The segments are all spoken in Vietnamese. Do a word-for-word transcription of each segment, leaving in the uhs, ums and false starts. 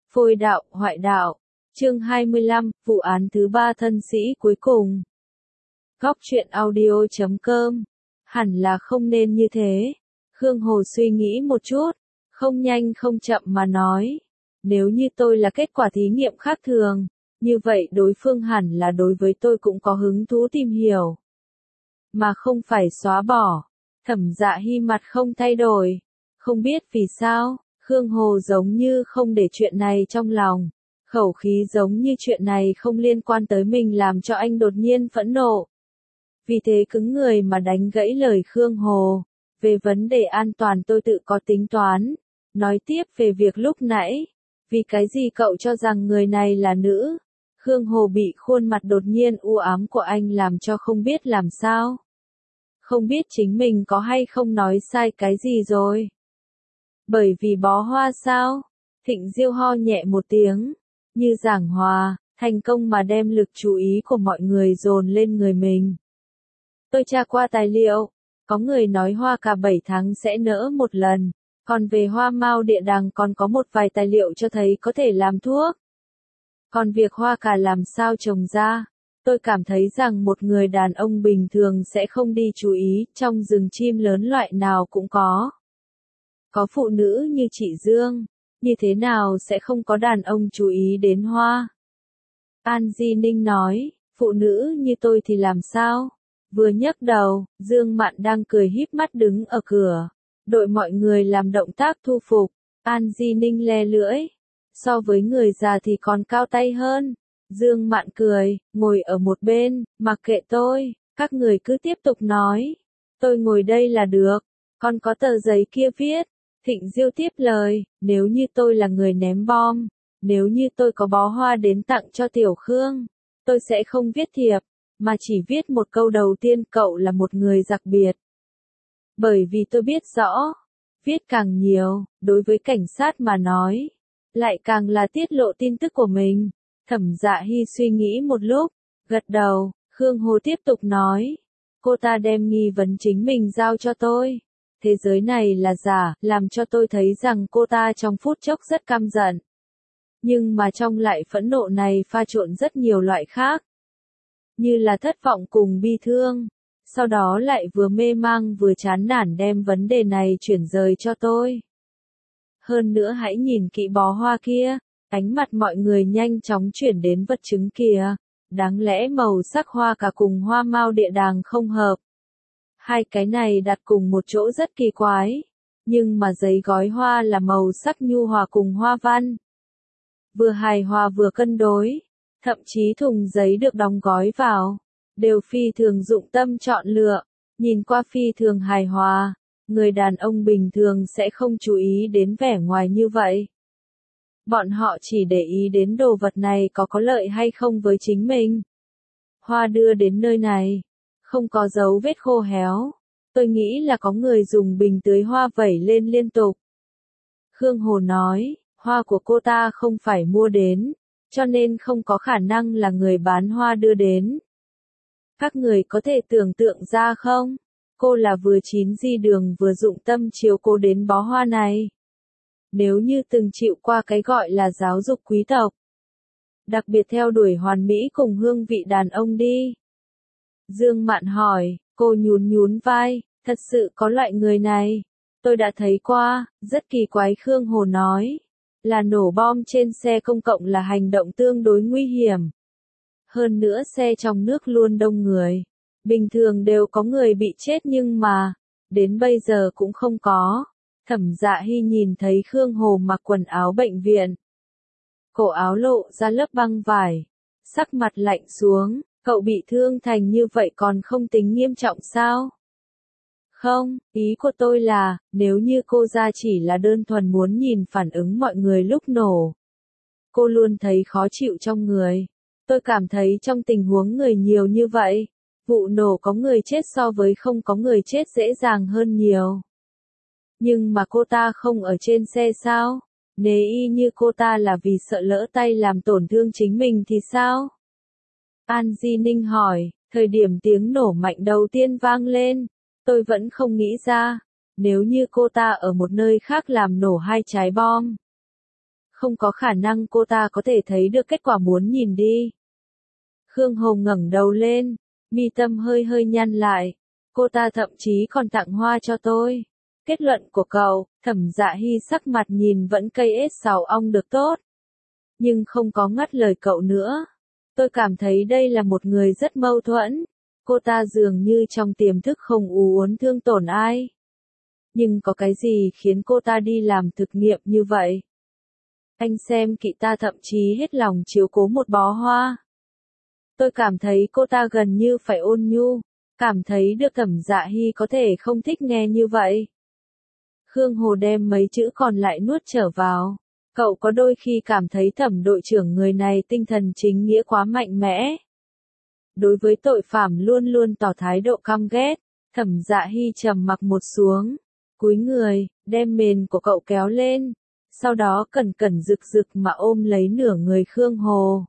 Phôi đạo, hoại đạo. Chương hai mươi lăm, vụ án thứ ba thân sĩ cuối cùng. Góc truyện audio chấm com. Hẳn là không nên như thế. Khương Hồ suy nghĩ một chút, không nhanh không chậm mà nói. Nếu như tôi là kết quả thí nghiệm khác thường, như vậy đối phương hẳn là đối với tôi cũng có hứng thú tìm hiểu. Mà không phải xóa bỏ. Thẩm Dạ Hy mặt không thay đổi. Không biết vì sao, Khương Hồ giống như không để chuyện này trong lòng. Khẩu khí giống như chuyện này không liên quan tới mình làm cho anh đột nhiên phẫn nộ. Vì thế cứng người mà đánh gãy lời Khương Hồ. Về vấn đề an toàn tôi tự có tính toán. Nói tiếp về việc lúc nãy. Vì cái gì cậu cho rằng người này là nữ? Khương Hồ bị khuôn mặt đột nhiên u ám của anh làm cho không biết làm sao. Không biết chính mình có hay không nói sai cái gì rồi. Bởi vì bó hoa sao? Thịnh Diêu ho nhẹ một tiếng. Như giảng hòa, thành công mà đem lực chú ý của mọi người dồn lên người mình. Tôi tra qua tài liệu. Có người nói hoa cà bảy tháng sẽ nở một lần. Còn về hoa mao địa đàng còn có một vài tài liệu cho thấy có thể làm thuốc. Còn việc hoa cà làm sao trồng ra? Tôi cảm thấy rằng một người đàn ông bình thường sẽ không đi chú ý, trong rừng chim lớn loại nào cũng có. Có phụ nữ như chị Dương, như thế nào sẽ không có đàn ông chú ý đến hoa? An Di Ninh nói, phụ nữ như tôi thì làm sao? Vừa nhấc đầu, Dương Mạn đang cười híp mắt đứng ở cửa. Đội mọi người làm động tác thu phục. An Di Ninh le lưỡi. So với người già thì còn cao tay hơn. Dương Mạn cười, ngồi ở một bên, mặc kệ tôi, các người cứ tiếp tục nói. Tôi ngồi đây là được, còn có tờ giấy kia viết. Thịnh Diêu tiếp lời, nếu như tôi là người ném bom, nếu như tôi có bó hoa đến tặng cho Tiểu Khương, tôi sẽ không viết thiệp, mà chỉ viết một câu đầu tiên cậu là một người đặc biệt. Bởi vì tôi biết rõ, viết càng nhiều, đối với cảnh sát mà nói, lại càng là tiết lộ tin tức của mình. Thẩm Dạ Hy suy nghĩ một lúc, gật đầu, Khương Hồ tiếp tục nói. Cô ta đem nghi vấn chính mình giao cho tôi. Thế giới này là giả, làm cho tôi thấy rằng cô ta trong phút chốc rất căm giận. Nhưng mà trong lại phẫn nộ này pha trộn rất nhiều loại khác. Như là thất vọng cùng bi thương. Sau đó lại vừa mê mang vừa chán nản đem vấn đề này chuyển rời cho tôi. Hơn nữa hãy nhìn kỹ bó hoa kia. Ánh mặt mọi người nhanh chóng chuyển đến vật chứng kìa. Đáng lẽ màu sắc hoa cả cùng hoa mao địa đàng không hợp. Hai cái này đặt cùng một chỗ rất kỳ quái. Nhưng mà giấy gói hoa là màu sắc nhu hòa cùng hoa văn. Vừa hài hòa vừa cân đối. Thậm chí thùng giấy được đóng gói vào. Đều phi thường dụng tâm chọn lựa. Nhìn qua phi thường hài hòa. Người đàn ông bình thường sẽ không chú ý đến vẻ ngoài như vậy. Bọn họ chỉ để ý đến đồ vật này có có lợi hay không với chính mình. Hoa đưa đến nơi này. Không có dấu vết khô héo. Tôi nghĩ là có người dùng bình tưới hoa vẩy lên liên tục. Khương Hồ nói, hoa của cô ta không phải mua đến, cho nên không có khả năng là người bán hoa đưa đến. Các người có thể tưởng tượng ra không? Cô là vừa chín di đường vừa dụng tâm chiếu cố đến bó hoa này. Nếu như từng chịu qua cái gọi là giáo dục quý tộc. Đặc biệt theo đuổi hoàn mỹ cùng hương vị đàn ông đi. Dương Mạn hỏi, cô nhún nhún vai, thật sự có loại người này. Tôi đã thấy qua, rất kỳ quái. Khương Hồ nói. Là nổ bom trên xe công cộng là hành động tương đối nguy hiểm. Hơn nữa xe trong nước luôn đông người. Bình thường đều có người bị chết nhưng mà, đến bây giờ cũng không có. Thẩm Dạ Hy nhìn thấy Khương Hồ mặc quần áo bệnh viện. Cổ áo lộ ra lớp băng vải. Sắc mặt lạnh xuống, cậu bị thương thành như vậy còn không tính nghiêm trọng sao? Không, ý của tôi là, nếu như cô ra chỉ là đơn thuần muốn nhìn phản ứng mọi người lúc nổ. Cô luôn thấy khó chịu trong người. Tôi cảm thấy trong tình huống người nhiều như vậy, vụ nổ có người chết so với không có người chết dễ dàng hơn nhiều. Nhưng mà cô ta không ở trên xe sao? Nếu y như cô ta là vì sợ lỡ tay làm tổn thương chính mình thì sao? An Di Ninh hỏi, thời điểm tiếng nổ mạnh đầu tiên vang lên, tôi vẫn không nghĩ ra, nếu như cô ta ở một nơi khác làm nổ hai trái bom. Không có khả năng cô ta có thể thấy được kết quả muốn nhìn đi. Khương Hồ ngẩng đầu lên, mi tâm hơi hơi nhăn lại. Cô ta thậm chí còn tặng hoa cho tôi. Kết luận của cậu, Thẩm Dạ Hy sắc mặt nhìn vẫn cây ết sào ong được tốt. Nhưng không có ngắt lời cậu nữa. Tôi cảm thấy đây là một người rất mâu thuẫn. Cô ta dường như trong tiềm thức không u uốn thương tổn ai. Nhưng có cái gì khiến cô ta đi làm thực nghiệm như vậy? Anh xem kỹ ta thậm chí hết lòng chiếu cố một bó hoa. Tôi cảm thấy cô ta gần như phải ôn nhu, cảm thấy được Thẩm Dạ Hy có thể không thích nghe như vậy. Khương Hồ đem mấy chữ còn lại nuốt trở vào. Cậu có đôi khi cảm thấy Thẩm đội trưởng người này tinh thần chính nghĩa quá mạnh mẽ. Đối với tội phạm luôn luôn tỏ thái độ căm ghét. Thẩm Dạ Hy trầm mặc một xuống, cúi người, đem mền của cậu kéo lên, sau đó cẩn cẩn rực rực mà ôm lấy nửa người Khương Hồ.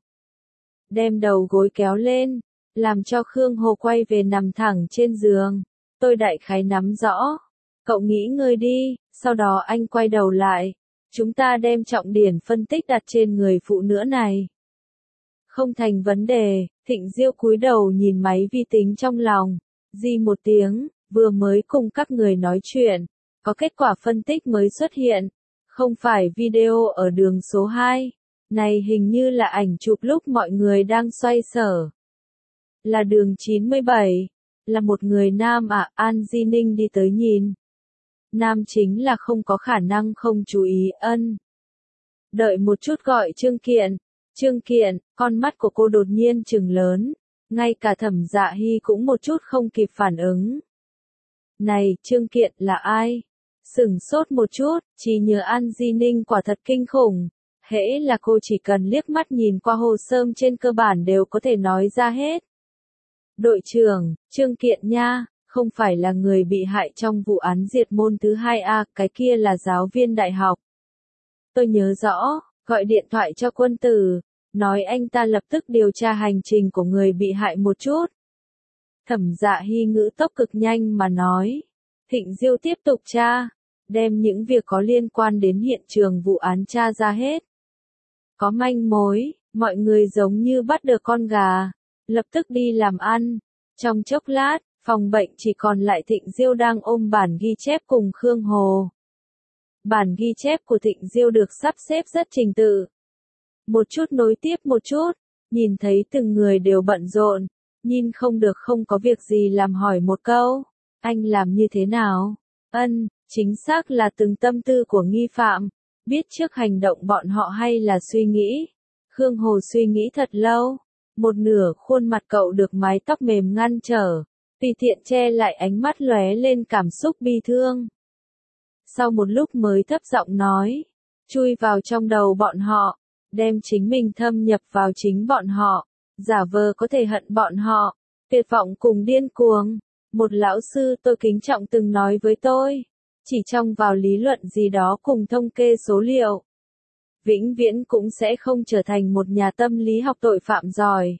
Đem đầu gối kéo lên, làm cho Khương Hồ quay về nằm thẳng trên giường. Tôi đại khái nắm rõ. Cậu nghỉ ngơi đi, sau đó anh quay đầu lại. Chúng ta đem trọng điểm phân tích đặt trên người phụ nữ này. Không thành vấn đề, Thịnh Diêu cúi đầu nhìn máy vi tính trong lòng. Di một tiếng, vừa mới cùng các người nói chuyện. Có kết quả phân tích mới xuất hiện. Không phải video ở đường số hai. Này hình như là ảnh chụp lúc mọi người đang xoay sở. Là đường chín mươi bảy. Là một người nam à, An Di Ninh đi tới nhìn. Nam chính là không có khả năng không chú ý ân. Đợi một chút gọi Trương Kiện. Trương Kiện, con mắt của cô đột nhiên trừng lớn. Ngay cả Thẩm Dạ Hy cũng một chút không kịp phản ứng. Này, Trương Kiện là ai? Sửng sốt một chút, chỉ nhớ An Di Ninh quả thật kinh khủng. Hễ là cô chỉ cần liếc mắt nhìn qua hồ sơ trên cơ bản đều có thể nói ra hết. Đội trưởng, Trương Kiện nha, không phải là người bị hại trong vụ án diệt môn thứ hai a, cái kia là giáo viên đại học. Tôi nhớ rõ, gọi điện thoại cho Quân Tử, nói anh ta lập tức điều tra hành trình của người bị hại một chút. Thẩm Dạ Hy ngữ tốc cực nhanh mà nói. Thịnh Diêu tiếp tục tra, đem những việc có liên quan đến hiện trường vụ án tra ra hết. Có manh mối, mọi người giống như bắt được con gà, lập tức đi làm ăn. Trong chốc lát, phòng bệnh chỉ còn lại Thịnh Diêu đang ôm bản ghi chép cùng Khương Hồ. Bản ghi chép của Thịnh Diêu được sắp xếp rất trình tự. Một chút nối tiếp một chút, nhìn thấy từng người đều bận rộn, nhìn không được không có việc gì làm hỏi một câu. Anh làm như thế nào? Ân, chính xác là từng tâm tư của nghi phạm. Biết trước hành động bọn họ hay là suy nghĩ? Khương Hồ suy nghĩ thật lâu. Một nửa khuôn mặt cậu được mái tóc mềm ngăn trở. Tùy tiện che lại ánh mắt lóe lên cảm xúc bi thương. Sau một lúc mới thấp giọng nói. Chui vào trong đầu bọn họ. Đem chính mình thâm nhập vào chính bọn họ. Giả vờ có thể hận bọn họ. Tuyệt vọng cùng điên cuồng. Một lão sư tôi kính trọng từng nói với tôi. Chỉ trong vào lý luận gì đó cùng thông kê số liệu. Vĩnh viễn cũng sẽ không trở thành một nhà tâm lý học tội phạm giỏi.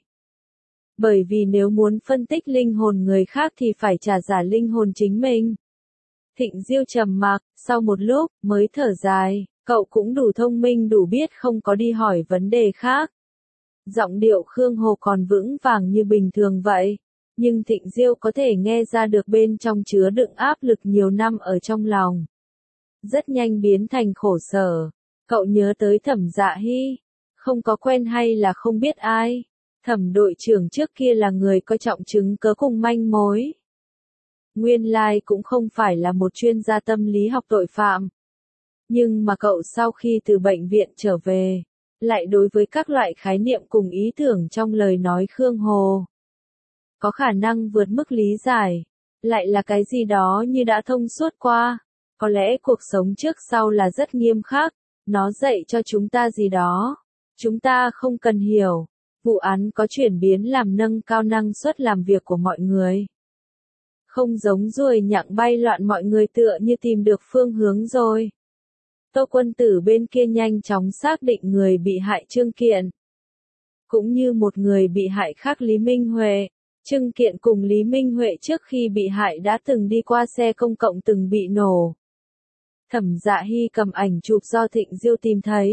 Bởi vì nếu muốn phân tích linh hồn người khác thì phải trả giả linh hồn chính mình. Thịnh Diêu trầm mặc, sau một lúc, mới thở dài, cậu cũng đủ thông minh đủ biết không có đi hỏi vấn đề khác. Giọng điệu Khương Hồ còn vững vàng như bình thường vậy. Nhưng Thịnh Diêu có thể nghe ra được bên trong chứa đựng áp lực nhiều năm ở trong lòng. Rất nhanh biến thành khổ sở. Cậu nhớ tới Thẩm Dạ Hy. Không có quen hay là không biết ai. Thẩm đội trưởng trước kia là người có trọng chứng cớ cùng manh mối. Nguyên lai cũng không phải là một chuyên gia tâm lý học tội phạm. Nhưng mà cậu sau khi từ bệnh viện trở về, lại đối với các loại khái niệm cùng ý tưởng trong lời nói Khương Hồ. Có khả năng vượt mức lý giải, lại là cái gì đó như đã thông suốt qua. Có lẽ cuộc sống trước sau là rất nghiêm khắc, nó dạy cho chúng ta gì đó. Chúng ta không cần hiểu, vụ án có chuyển biến làm nâng cao năng suất làm việc của mọi người. Không giống ruồi nhặng bay loạn mọi người tựa như tìm được phương hướng rồi. Tô Quân Tử bên kia nhanh chóng xác định người bị hại Trương Kiện. Cũng như một người bị hại khác Lý Minh Huệ. Trương Kiện cùng Lý Minh Huệ trước khi bị hại đã từng đi qua xe công cộng từng bị nổ. Thẩm Dạ Hy cầm ảnh chụp do Thịnh Diêu tìm thấy.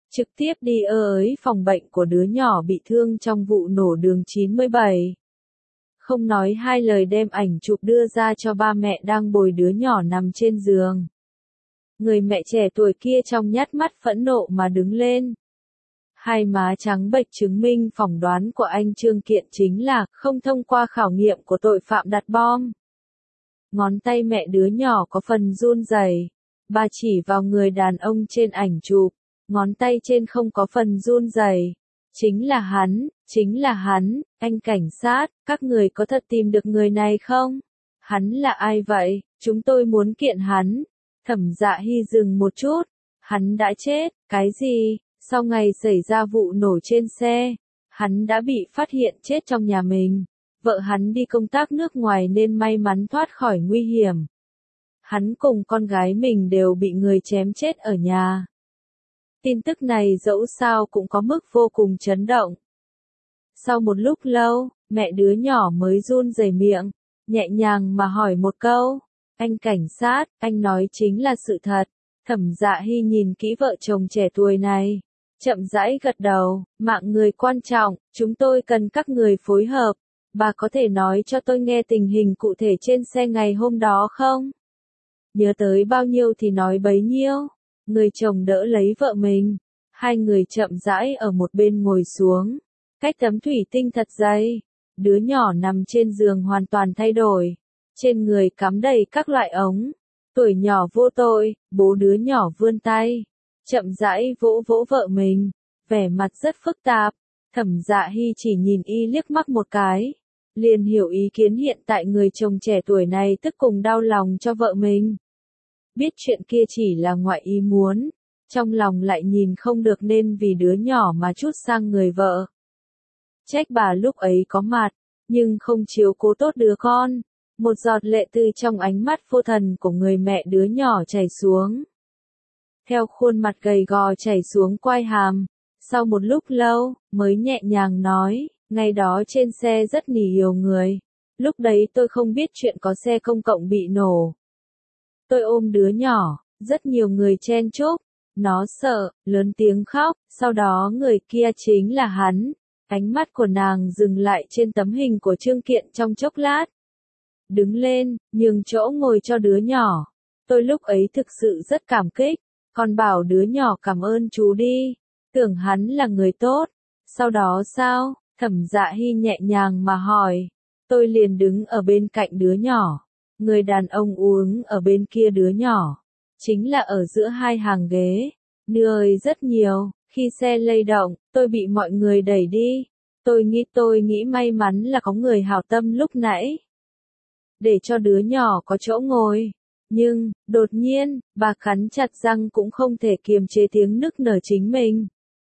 trực tiếp đi ới phòng bệnh của đứa nhỏ bị thương trong vụ nổ đường chín mươi bảy. Không nói hai lời đem ảnh chụp đưa ra cho ba mẹ đang bồi đứa nhỏ nằm trên giường. Người mẹ trẻ tuổi kia trong nhát mắt phẫn nộ mà đứng lên. Hai má trắng bệch chứng minh phỏng đoán của anh Trương Kiện chính là không thông qua khảo nghiệm của tội phạm đặt bom. Ngón tay mẹ đứa nhỏ có phần run rẩy. Bà chỉ vào người đàn ông trên ảnh chụp, ngón tay trên không có phần run rẩy. Chính là hắn, chính là hắn, anh cảnh sát, các người có thật tìm được người này không? Hắn là ai vậy? Chúng tôi muốn kiện hắn. Thẩm Dạ Hy dừng một chút. Hắn đã chết, cái gì? Sau ngày xảy ra vụ nổ trên xe, hắn đã bị phát hiện chết trong nhà mình. Vợ hắn đi công tác nước ngoài nên may mắn thoát khỏi nguy hiểm. Hắn cùng con gái mình đều bị người chém chết ở nhà. Tin tức này dẫu sao cũng có mức vô cùng chấn động. Sau một lúc lâu, mẹ đứa nhỏ mới run rẩy miệng, nhẹ nhàng mà hỏi một câu. Anh cảnh sát, anh nói chính là sự thật. Thẩm Dạ Hy nhìn kỹ vợ chồng trẻ tuổi này. Chậm rãi gật đầu, mạng người quan trọng, chúng tôi cần các người phối hợp. Bà có thể nói cho tôi nghe tình hình cụ thể trên xe ngày hôm đó không? Nhớ tới bao nhiêu thì nói bấy nhiêu. Người chồng đỡ lấy vợ mình. Hai người chậm rãi ở một bên ngồi xuống. Cách tấm thủy tinh thật dày. Đứa nhỏ nằm trên giường hoàn toàn thay đổi. Trên người cắm đầy các loại ống. Tuổi nhỏ vô tội, bố đứa nhỏ vươn tay. Chậm rãi vỗ vỗ vợ mình. Vẻ mặt rất phức tạp. Thẩm Dạ Hy chỉ nhìn y liếc mắt một cái. Liền hiểu ý kiến hiện tại người chồng trẻ tuổi này tức cùng đau lòng cho vợ mình. Biết chuyện kia chỉ là ngoại ý muốn. Trong lòng lại nhìn không được nên vì đứa nhỏ mà trút sang người vợ. Trách bà lúc ấy có mặt, nhưng không chiếu cố tốt đứa con. Một giọt lệ từ trong ánh mắt vô thần của người mẹ đứa nhỏ chảy xuống. Theo khuôn mặt gầy gò chảy xuống quai hàm. Sau một lúc lâu, mới nhẹ nhàng nói, ngày đó trên xe rất nhiều người. Lúc đấy tôi không biết chuyện có xe công cộng bị nổ. Tôi ôm đứa nhỏ, rất nhiều người chen chúc. Nó sợ, lớn tiếng khóc, sau đó người kia chính là hắn. Ánh mắt của nàng dừng lại trên tấm hình của Trương Kiện trong chốc lát. Đứng lên, nhường chỗ ngồi cho đứa nhỏ. Tôi lúc ấy thực sự rất cảm kích, còn bảo đứa nhỏ cảm ơn chú đi. Tưởng hắn là người tốt. Sau đó sao? Thẩm Dạ Hy nhẹ nhàng mà hỏi. Tôi liền đứng ở bên cạnh đứa nhỏ. Người đàn ông uống ở bên kia đứa nhỏ. Chính là ở giữa hai hàng ghế. Nơi rất nhiều. Khi xe lay động, tôi bị mọi người đẩy đi. Tôi nghĩ tôi nghĩ may mắn là có người hảo tâm lúc nãy. Để cho đứa nhỏ có chỗ ngồi. Nhưng, đột nhiên, bà cắn chặt răng cũng không thể kiềm chế tiếng nức nở chính mình.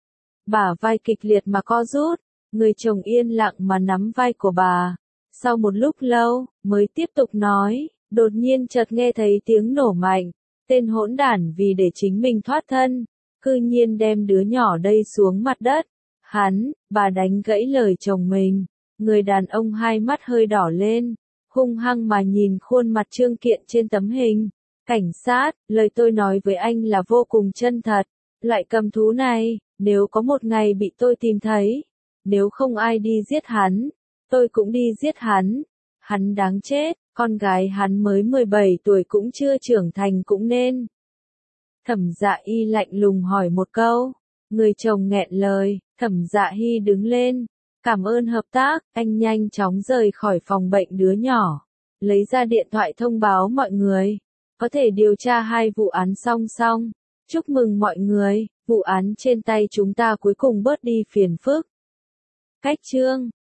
Bả vai kịch liệt mà co rút. Người chồng yên lặng mà nắm vai của bà. Sau một lúc lâu, mới tiếp tục nói, đột nhiên chợt nghe thấy tiếng nổ mạnh. Tên hỗn đản vì để chính mình thoát thân, cư nhiên đem đứa nhỏ đây xuống mặt đất. Hắn, bà đánh gãy lời chồng mình. Người đàn ông hai mắt hơi đỏ lên, hung hăng mà nhìn khuôn mặt Trương Kiện trên tấm hình. Cảnh sát, lời tôi nói với anh là vô cùng chân thật. Loại cầm thú này, nếu có một ngày bị tôi tìm thấy, nếu không ai đi giết hắn, tôi cũng đi giết hắn. Hắn đáng chết, con gái hắn mới mười bảy tuổi cũng chưa trưởng thành cũng nên. Thẩm Dạ Y lạnh lùng hỏi một câu. Người chồng nghẹn lời. Thẩm Dạ Hy đứng lên. Cảm ơn hợp tác, anh nhanh chóng rời khỏi phòng bệnh đứa nhỏ. Lấy ra điện thoại thông báo mọi người. Có thể điều tra hai vụ án song song. Chúc mừng mọi người, vụ án trên tay chúng ta cuối cùng bớt đi phiền phức. Cách chương